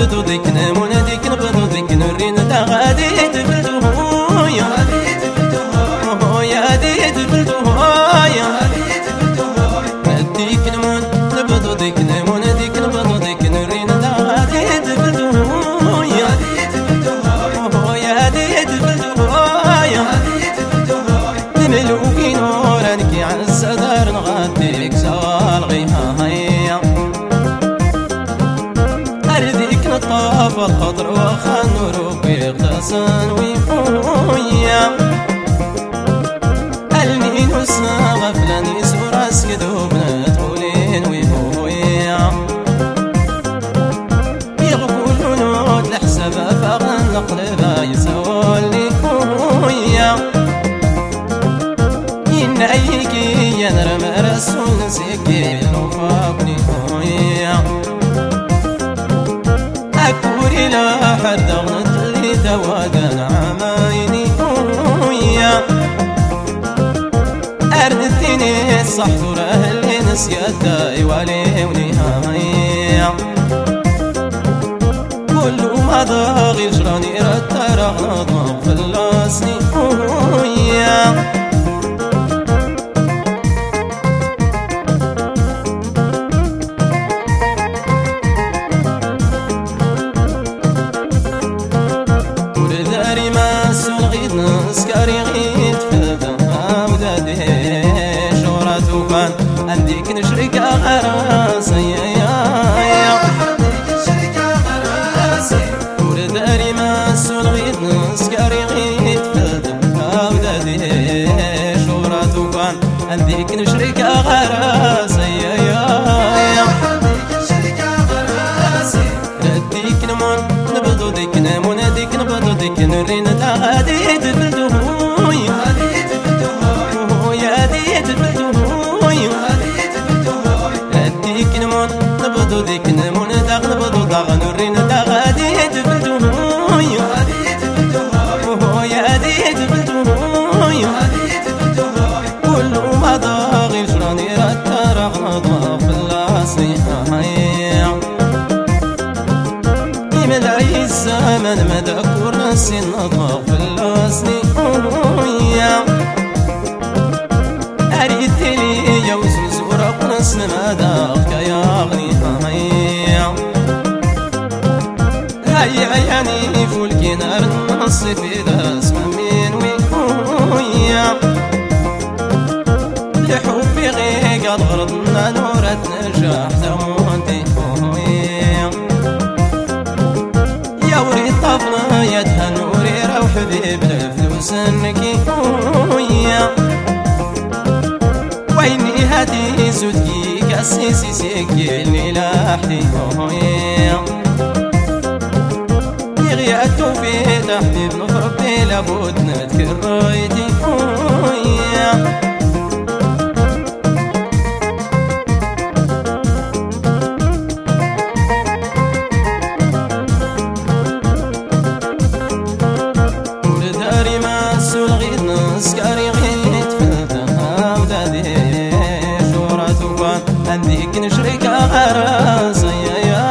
نبدو ذيك نمون ديك نبدو ذيك نورين دا غادي تبلدو يا دي تبلدو يا نديك نمون نبدو ذيك نمون ديك نبدو ذيك نورين دا غادي تبلدو يا دي تبلدو يا نملوكي نورانك عن الصدر نغاديك سوال غيها هيا أرديك نطاف الخضر وخان نوروك يغتسن ويفويا النين وسنا غفلاني سوراس كدوب ندخلين ويفويا يغفلون نود الحسابة فغن نقلبا يسولي فويا ينعيكي ينرم رسول سيكي نوفاقني فويا أكوري لا حد غنت لي دواقن عمايني ويا أردتني الصحتور أهلي نسيت داي والي ونهاية كل ما ضاغي جراني رتر غنض فلاسني ويا نسكري غيت فدها ودادي شوراتو كان عندك نشرك غراسي يا ورداري ما سول غيت نسكري غيت فدها ودادي شوراتو كان عندك نشرك غراسي يا رديك نمون نبضو ديك نمون ديك نبضو ديك نرين دا غادي تبلدو يا دي تبلدو رديك نمون نبضو ديك نمون دا نبضو دا نرين دا غادي تبلدو يا دي تبلدو كل ما ضاغي جراني رتر غنضا في اللاصيحة مدعي الزمن مدى كرسي النظر في اللاسني ويا أريد لي يوزوز ورق نسن مداك يا أغني هيا يعني فولكي نار النصف إذا اسم من ويا لحبي غيق الغرضنا نورة نجاح زمونتي ويا يا وريد طفلة يدها نوري روح حبيب الفلوس انكي ويا ويني هاتي زودكي كاسيسي سيكيلني لاحتي ويا يغياتو في تحبيب نفربي لابد نذكر رايتي ويا نسكري غيت فدها ودادي شوراتو كان عندك نشرك غراسي يا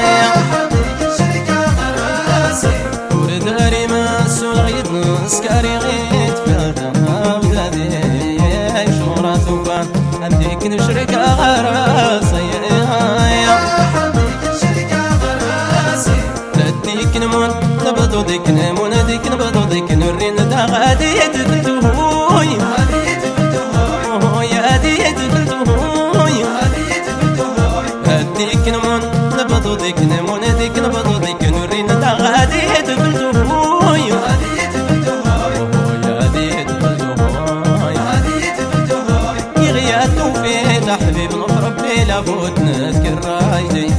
ورداري ما سول غيت نسكري غيت فدها ودادي شوراتو كان عندك نشرك غراسي يا رديك نمون نبضو ديك نمون ديك نبضو ديك نورين دا غادي تبلدو يا دي تبلدو رديك نمون نبضو ديك نمون ديك نبضو ديك نورين دا غادي تبلدو يا دي تبلدو يغياتو في تحبيب نفربي لابد نذكر رايدي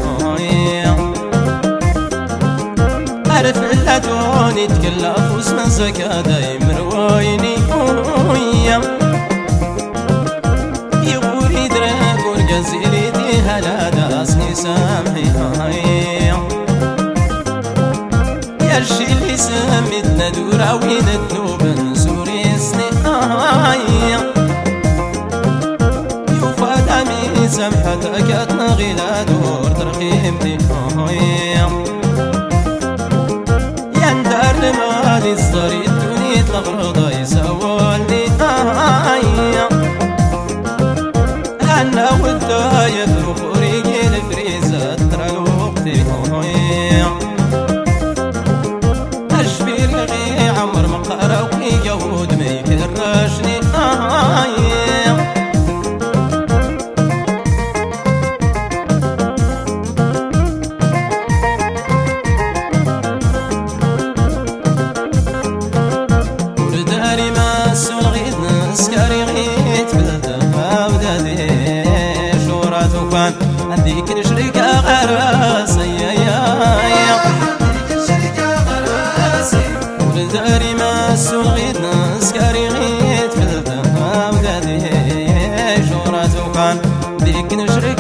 عارف علاتوني تكلف وسنا زكا دايم روايني ويا يغوري دراك ورقزيلي دي هلا داسني سامحي يا الشي اللي سميتنا دورا وين الذنوب نسوري سني يوفا دامي سامحتك اتنغي لا دور ترخيمتي دار المالي الصري الدنيا الغرضة يسولني أنا والداية فريقي الفريزة ترى الوقت أشفي رغي عمر مقارا ويقود ما يكرشني ورداري ما السلغيد نسكاري غيت بلدها ودادي شورات وكان هديك نشريك غراسي ورداري ما السلغيد نسكاري غيت بلدها ودادي شورات وكان هديك نشريك